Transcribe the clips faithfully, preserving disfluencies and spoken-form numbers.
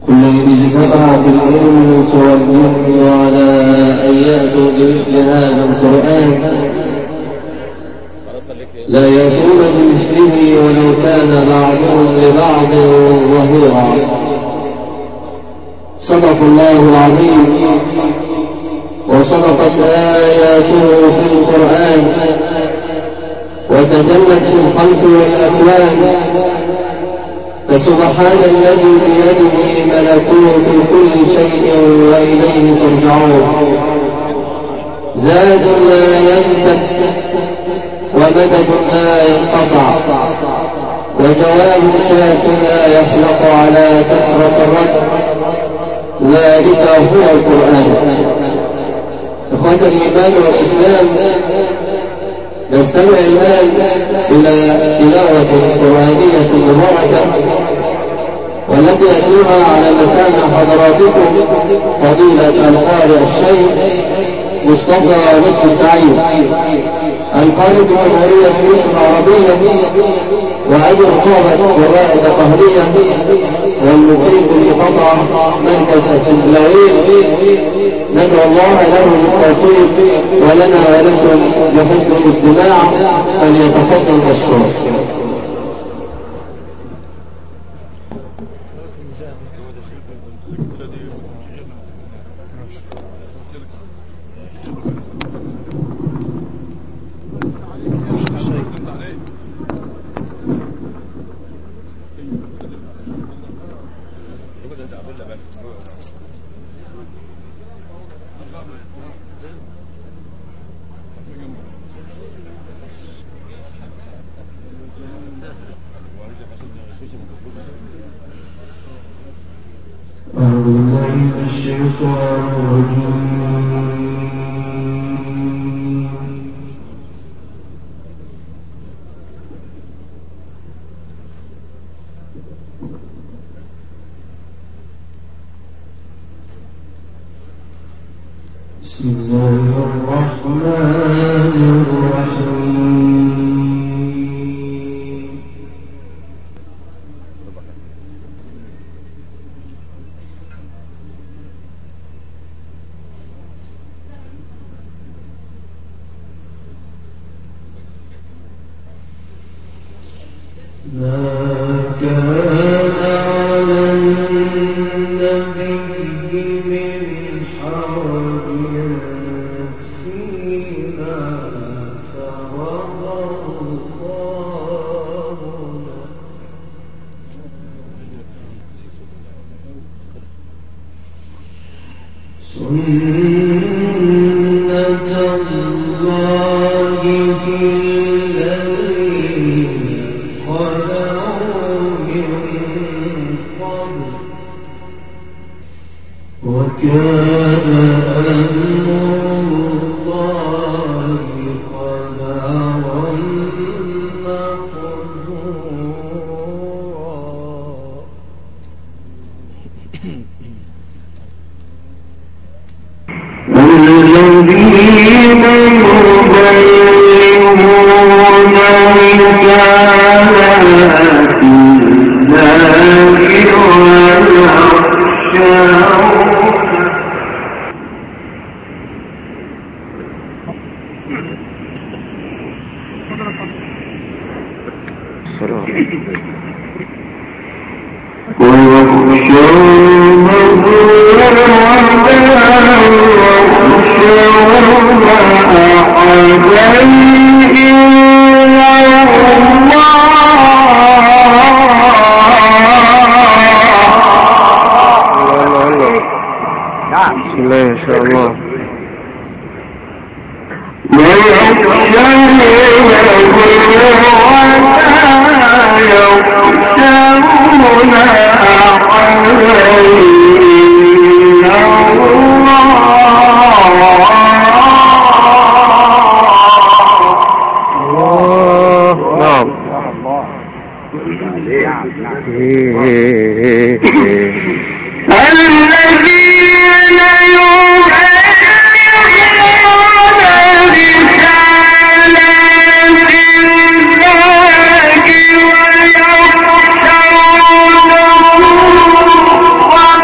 كل اجتمعت الإنس والجن على أن يأتوا بمثل هذا القرآن لا يأتون بمثله ولو كان بعضهم لبعض ظهيرا. صدق الله العظيم وصدقت آياته في القرآن وتجلت في الخلق والأكوان. فسبحان الذي بيده ملكوت كل شيء وإليه ترجعون. زاد لا ينفد ومدد لا ينقطع وجواب شاف لا يخلق على كثرة الرد. ذلك هو القرآن. إخوة الإيمان والإسلام، نستمع الآن إلى تلاوة قرآنية مباركة والتي يتلوها على مسامع حضراتكم فضيلة القارئ الشيخ مصطفى لطفي السعيد القارئ بجمهورية مصر العربية وأجر قوة قراءة قهرية والمقيم بالمقاطعة مركز السنبلاوين. ندعو الله له بالتوفيق ولنا ولكم بحسن الاستماع. فليتفضل مشكور. بسم الله الرحمن الرحيم. ما كان على النبي من حرج فيما فرض الله له سنة الله في الذين خلوا من قبل وكان أمر الله قدرا مقدورا. الذين يبلغون رسالات الله وَيَخْشَوْنَهُ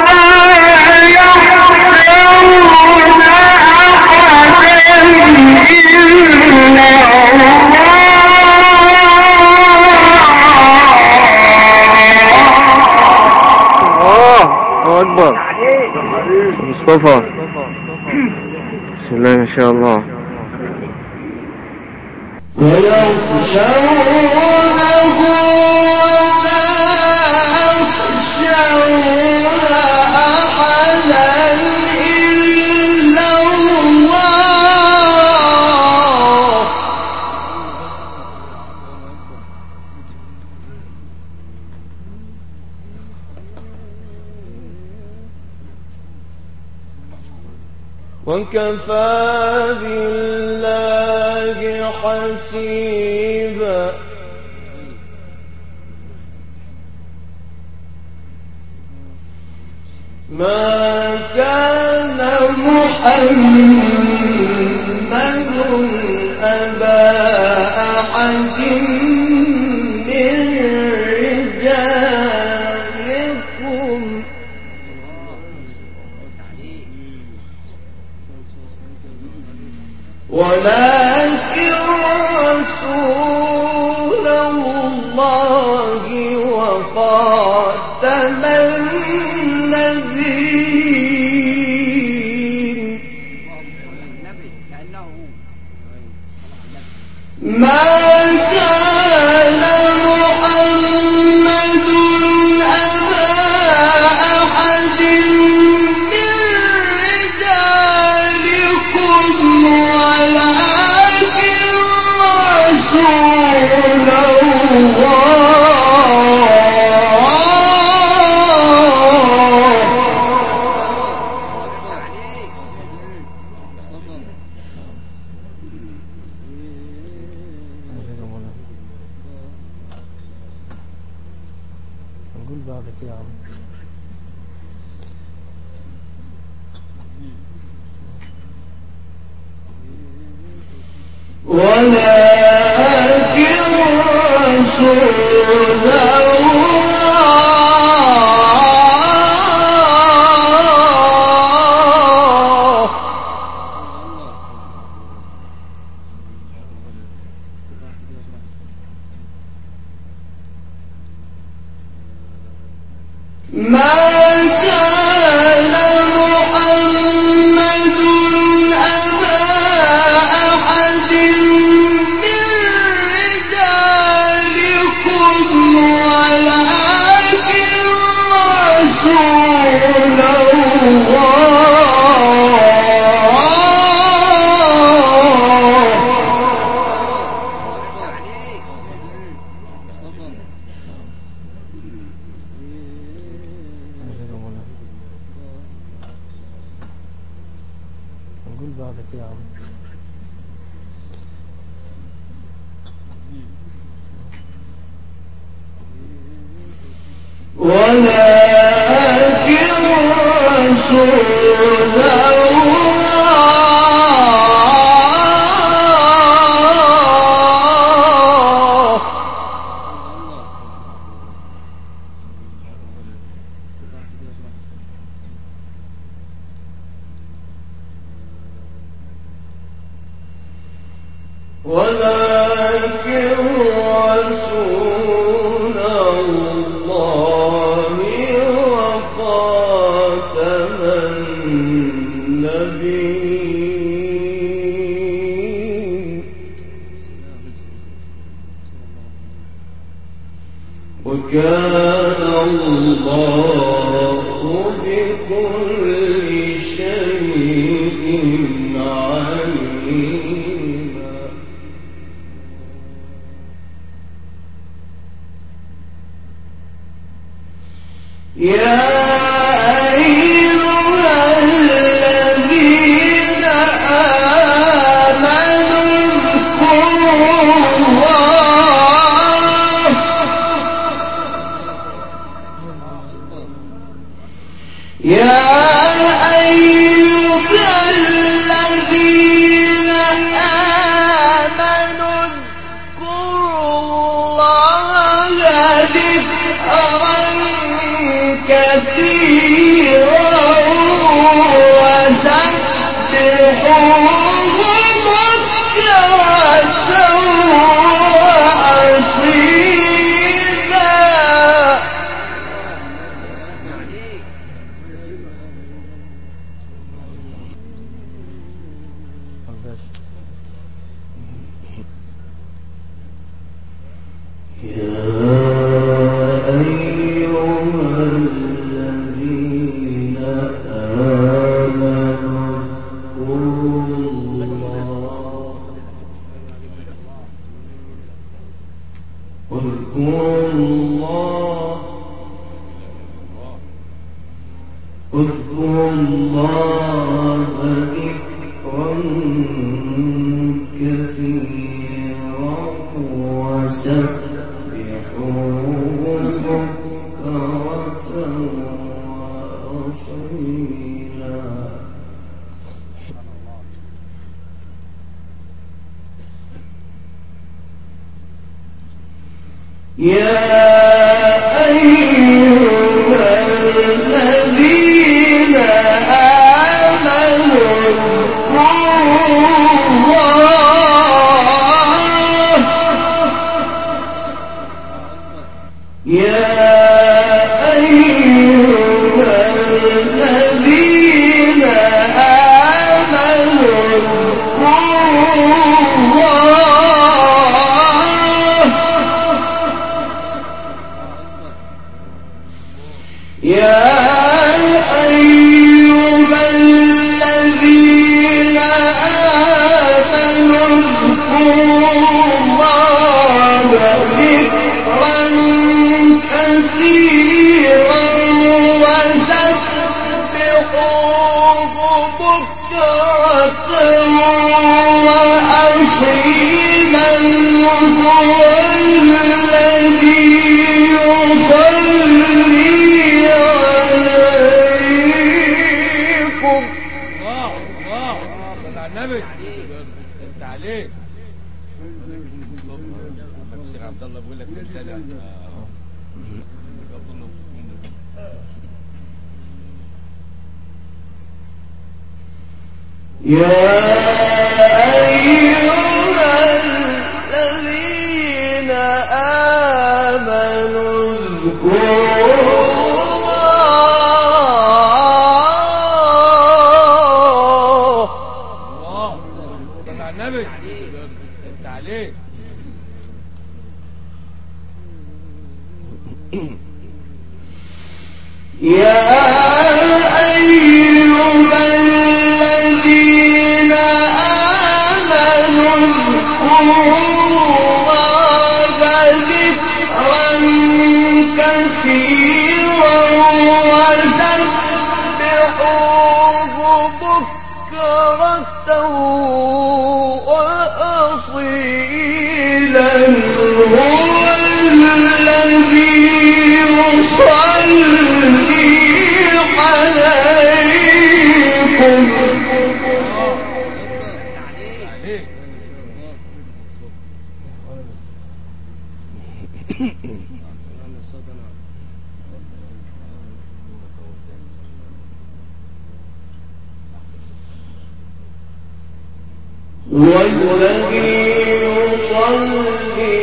مصطفى. بسم الله ما شاء الله. ويخشونه ولا يخشون أحدا إلا الله. وكفى بالله حسيبا. ما كان محمد أبا أحد من رجالكم ولكن رسول الله وخاتم النبيين. ما كان محمد أبا أحد من رجالكم ولكن رسول الله ولكن رسول الله ما كان محمد أبا أحد من رجالكم ولكن رسول الله ولكن رسول الله ولكن رسول الله وخاتم النبيين. وكان الله بكل شيء عليما. يا أيها الذين آمنوا اذكروا الله يا أيها الذين آمنوا اذكروا الله ذكرا كثيرا وسبحوه بكرة وأصيلا. الذين آمنوا اذكروا الله اذكروا الله ذكرا كثيرا وسبحوه بكرة وأصيلا. يا أيها الذين آمنوا اذكروا الله يا أيها الذين آمنوا اذكروا يا أيها الذين آمنوا اذكروا الله ذكرا كثيرا وسبحوه بكرة وأصيلا. هو الذي يصلي النبي انت عليك الشيخ عبد الله بيقول لك مبتدع. يا أيها الذين آمنوا اذكروا انت عليك يا أيها الذين آمنوا اذكروا الله ذكرا كثيرا وسبحوه بكرة وأصيلا. هو الذي يصلي عليكم والذي يصلي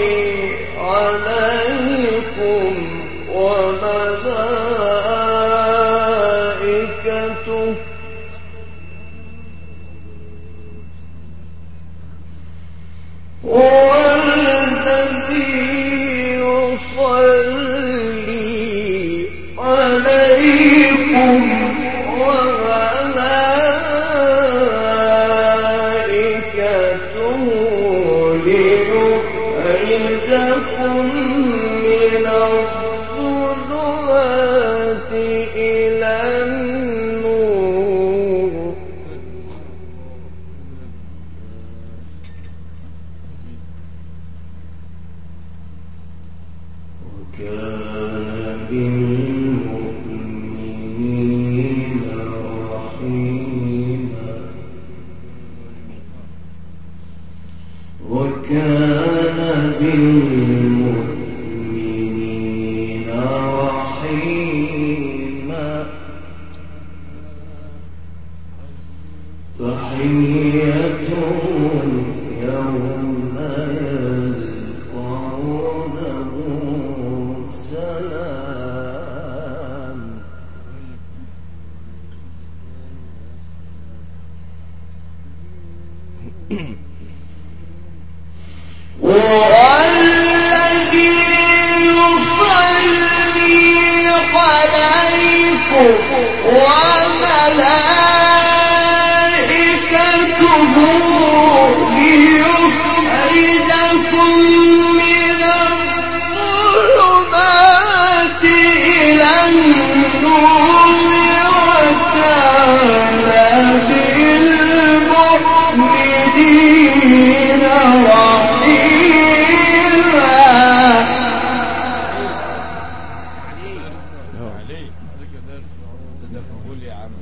عليكم وملائكته هو الذي يصلي عليكم وملائكته ليخرجكم من الظلمات إلى النور. وكان بالمؤمنين رحيما وكان بالمؤمنين رحيما. تحيتهم يوم يلقونه سلام. والذي يصلي على ده قول يا عم.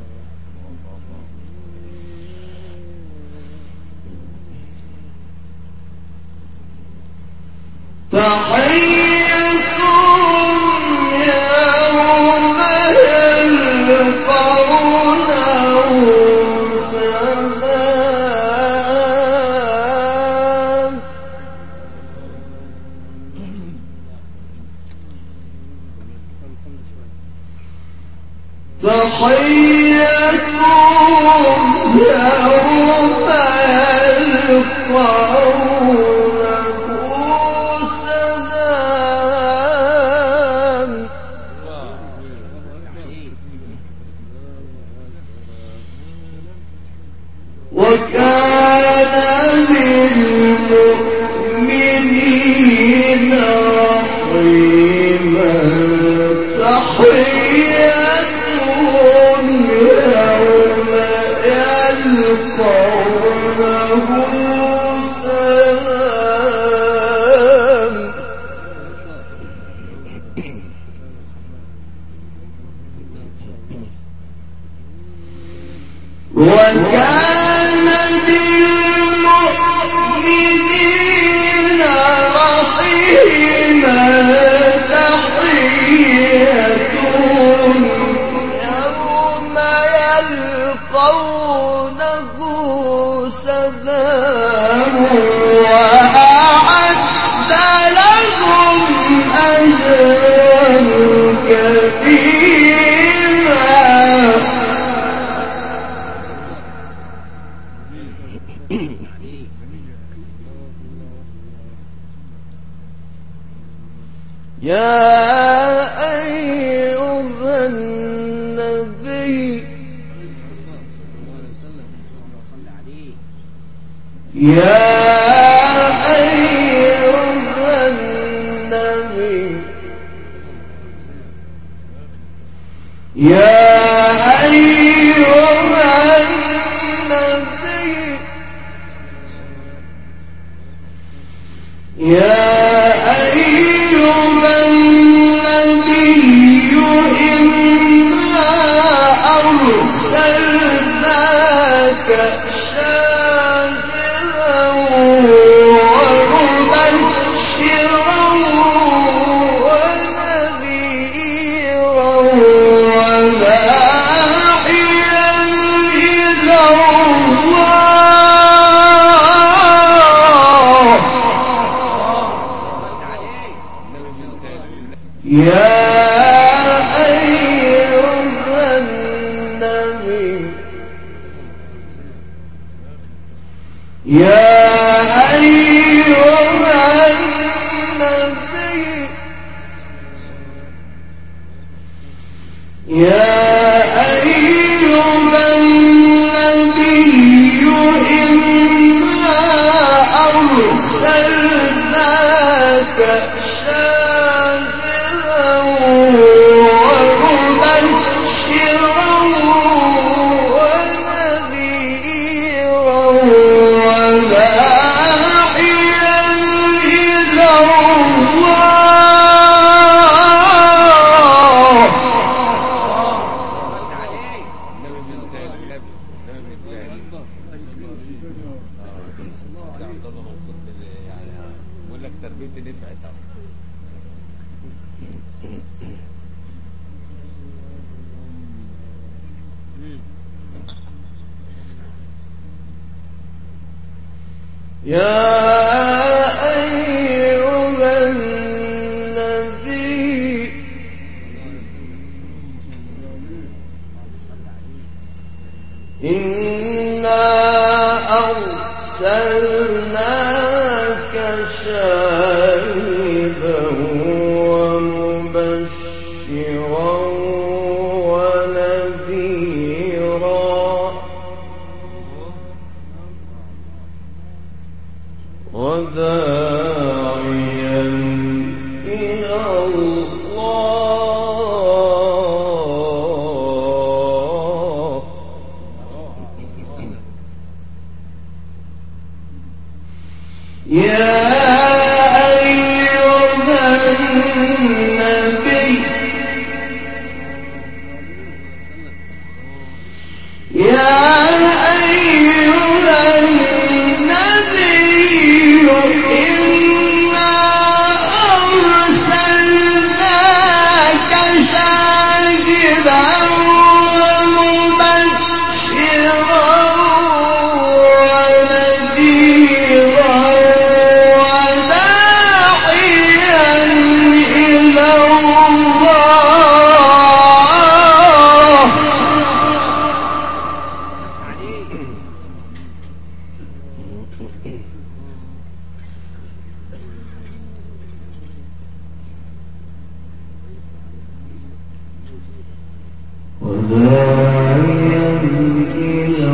وداعيا إلى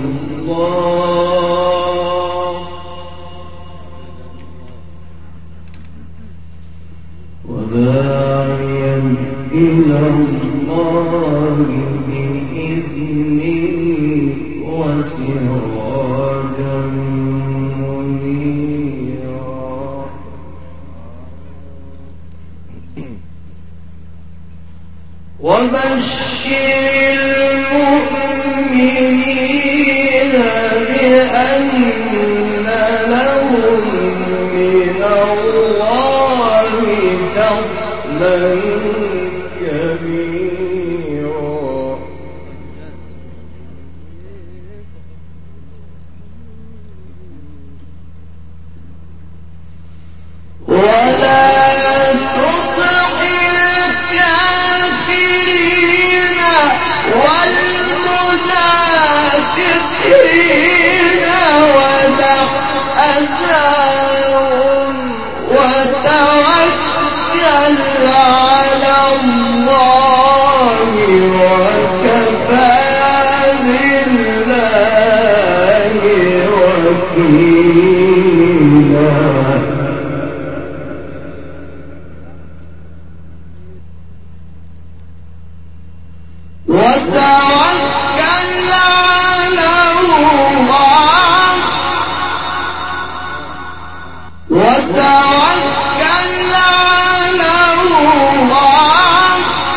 الله وداعيا إلى الله بإذنه وسراجا منيرا وبشر المؤمنين بأن لهم من الله فضلا كبيرا ولا تطع الكافرين والمنافقين ودع أذاهم وتوكل على الله وكفى بالله وكيلا وتوكل على الله وتوكل على الله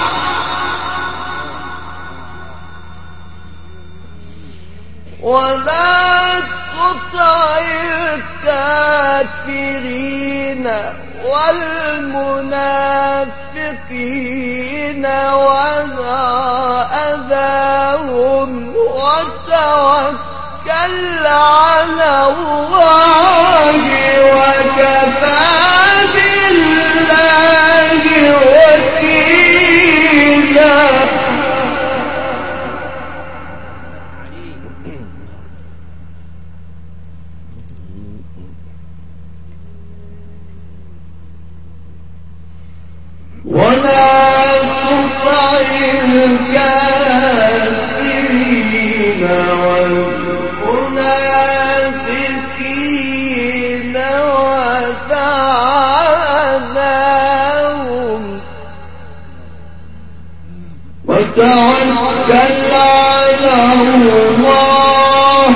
ولا تطع الكافرين والمنافقين ولا أذاهم وتوكل على الله وكفى بالله وكيلا ولا تطع الكافرين والمنافقين ودعهم وتوكل على الله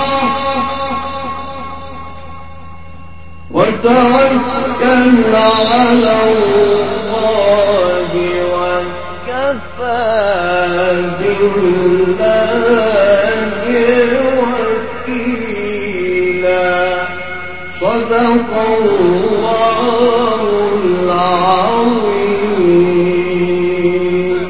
وتوكل على الله وكفى بالله وكيلا صدق الله العظيم.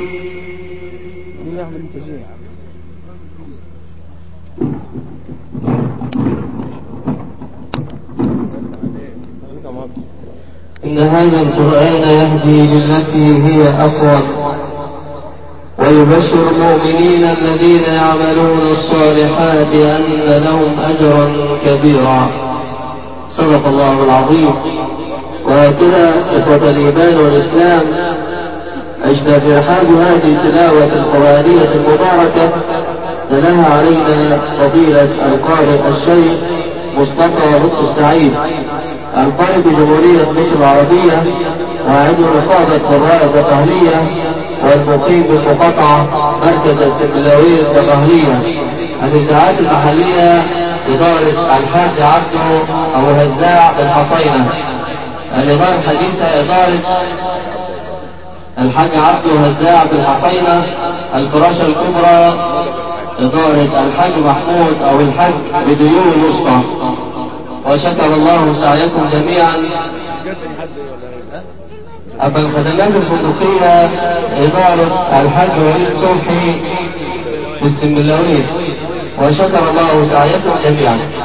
إن هذا القرآن يهدي للتي هي أقوم ويبشر المؤمنين الذين يعملون الصالحات أن لهم أجرا كبيرا. صدق الله العظيم. وهكذا إخوة الإيمان والإسلام عشنا في رحاب هذه التلاوة القرآنية المباركة تلاها علينا فضيلة القارئ الشيخ مصطفى لطفي السعيد القارئ بجمهورية مصر العربية وعضو نقابة قراء البقهلية والمقيم بالمقاطعة مركز السنبلاوية البقهلية. الإذاعات المحلية إدارة الحاج عبده أبو هزاع بالحصينة. الإدارة الحديثة إدارة الحاج عبده هزاع بالحصينة. الفراشة الكبرى إدارة الحاج محمود أو الحاج بديون الوسطى. وشكر الله سعيكم جميعا. أما الخدمات الفندقية إدارة الحاج وليد صبحي في السنبلاوية. وشكر الله سعيكم جميعا.